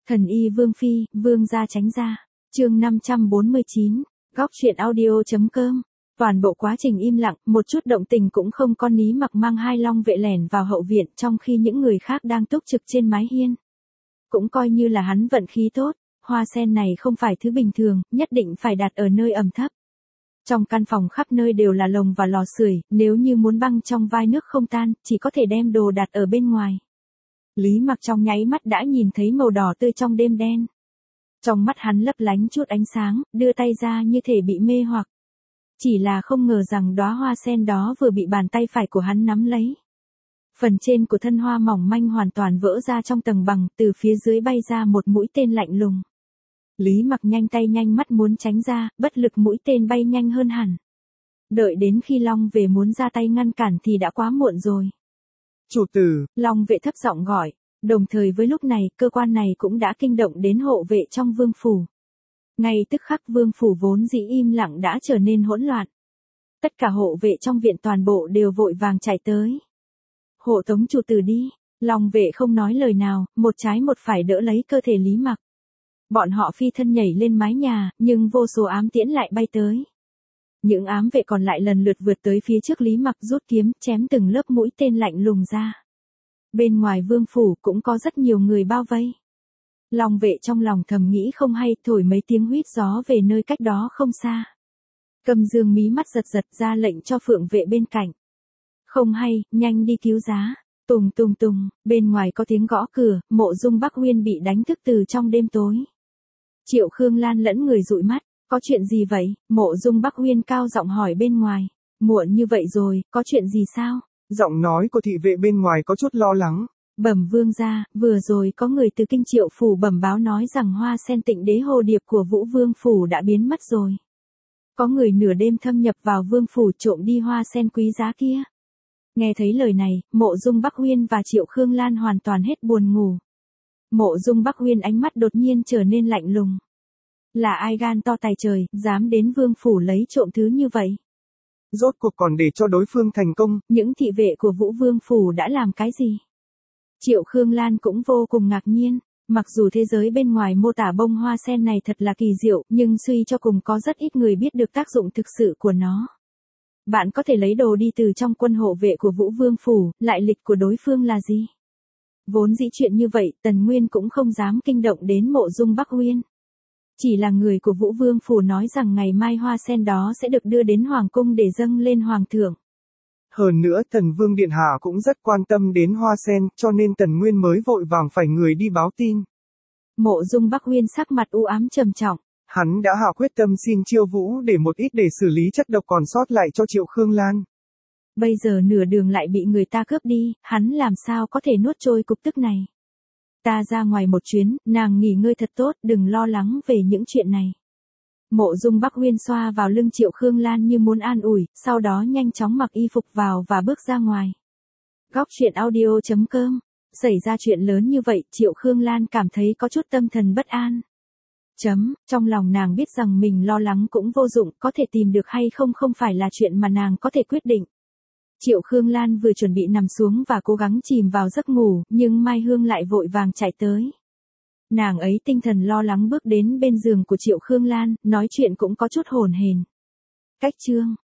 Thần y Vương Phi, Vương gia tránh ra. Chương 549, góc truyện audio.com. Toàn bộ quá trình im lặng, một chút động tình cũng không. Con Ní Mặc mang hai long vệ lẻn vào hậu viện trong khi những người khác đang túc trực trên mái hiên. Cũng coi như là hắn vận khí tốt, hoa sen này không phải thứ bình thường, nhất định phải đặt ở nơi ẩm thấp. Trong căn phòng khắp nơi đều là lồng và lò sưởi, nếu như muốn băng trong vai nước không tan, chỉ có thể đem đồ đặt ở bên ngoài. Lý Mặc trong nháy mắt đã nhìn thấy màu đỏ tươi trong đêm đen. Trong mắt hắn lấp lánh chút ánh sáng, đưa tay ra như thể bị mê hoặc. Chỉ là không ngờ rằng đóa hoa sen đó vừa bị bàn tay phải của hắn nắm lấy. Phần trên của thân hoa mỏng manh hoàn toàn vỡ ra trong tầng bằng, từ phía dưới bay ra một mũi tên lạnh lùng. Lý Mặc nhanh tay nhanh mắt muốn tránh ra, bất lực mũi tên bay nhanh hơn hẳn. Đợi đến khi Long Vệ muốn ra tay ngăn cản thì đã quá muộn rồi. Chủ tử, Long Vệ thấp giọng gọi, đồng thời với lúc này cơ quan này cũng đã kinh động đến hộ vệ trong vương phủ. Ngay tức khắc vương phủ vốn dĩ im lặng đã trở nên hỗn loạn. Tất cả hộ vệ trong viện toàn bộ đều vội vàng chạy tới. Hộ tống chủ tử đi, Long Vệ không nói lời nào, một trái một phải đỡ lấy cơ thể Lý Mặc. Bọn họ phi thân nhảy lên mái nhà, nhưng vô số ám tiễn lại bay tới. Những ám vệ còn lại lần lượt vượt tới phía trước Lý Mặc rút kiếm chém từng lớp mũi tên lạnh lùng ra. Bên ngoài vương phủ cũng có rất nhiều người bao vây. Long Vệ trong lòng thầm nghĩ không hay, thổi mấy tiếng huýt gió về nơi cách đó không xa. Cầm Dương mí mắt giật giật ra lệnh cho phượng vệ bên cạnh. Không hay, nhanh đi cứu giá. Tùng tùng tùng, bên ngoài có tiếng gõ cửa, Mộ Dung Bắc Uyên bị đánh thức từ trong đêm tối. Triệu Khương Lan lẫn người dụi mắt, có chuyện gì vậy? Mộ Dung Bắc Uyên cao giọng hỏi bên ngoài. Muộn như vậy rồi, có chuyện gì sao? Giọng nói của thị vệ bên ngoài có chút lo lắng. Bẩm vương gia, vừa rồi có người từ Kinh Triệu phủ bẩm báo nói rằng hoa sen Tịnh Đế hồ điệp của Vũ Vương phủ đã biến mất rồi. Có người nửa đêm thâm nhập vào vương phủ trộm đi hoa sen quý giá kia. Nghe thấy lời này, Mộ Dung Bắc Uyên và Triệu Khương Lan hoàn toàn hết buồn ngủ. Mộ Dung Bắc Uyên ánh mắt đột nhiên trở nên lạnh lùng. Là ai gan to tài trời, dám đến vương phủ lấy trộm thứ như vậy? Rốt cuộc còn để cho đối phương thành công. Những thị vệ của Vũ Vương phủ đã làm cái gì? Triệu Khương Lan cũng vô cùng ngạc nhiên. Mặc dù thế giới bên ngoài mô tả bông hoa sen này thật là kỳ diệu, nhưng suy cho cùng có rất ít người biết được tác dụng thực sự của nó. Bạn có thể lấy đồ đi từ trong quân hộ vệ của Vũ Vương phủ, lại lịch của đối phương là gì? Vốn dĩ chuyện như vậy, Tần Nguyên cũng không dám kinh động đến Mộ Dung Bắc Uyên. Chỉ là người của Vũ Vương phủ nói rằng ngày mai hoa sen đó sẽ được đưa đến hoàng cung để dâng lên hoàng thượng. Hơn nữa Tần Vương Điện Hạ cũng rất quan tâm đến hoa sen, cho nên Tần Nguyên mới vội vàng phải người đi báo tin. Mộ Dung Bắc Uyên sắc mặt u ám trầm trọng. Hắn đã hạ quyết tâm xin Chiêu Vũ để một ít để xử lý chất độc còn sót lại cho Triệu Khương Lan. Bây giờ nửa đường lại bị người ta cướp đi, hắn làm sao có thể nuốt trôi cục tức này. Ta ra ngoài một chuyến, nàng nghỉ ngơi thật tốt, đừng lo lắng về những chuyện này. Mộ Dung Bắc Uyên xoa vào lưng Triệu Khương Lan như muốn an ủi, sau đó nhanh chóng mặc y phục vào và bước ra ngoài. Góc truyện audio.com. Xảy ra chuyện lớn như vậy, Triệu Khương Lan cảm thấy có chút tâm thần bất an. Trong lòng nàng biết rằng mình lo lắng cũng vô dụng, có thể tìm được hay không không phải là chuyện mà nàng có thể quyết định. Triệu Khương Lan vừa chuẩn bị nằm xuống và cố gắng chìm vào giấc ngủ, nhưng Mai Hương lại vội vàng chạy tới. Nàng ấy tinh thần lo lắng bước đến bên giường của Triệu Khương Lan, nói chuyện cũng có chút hổn hển. Cách chương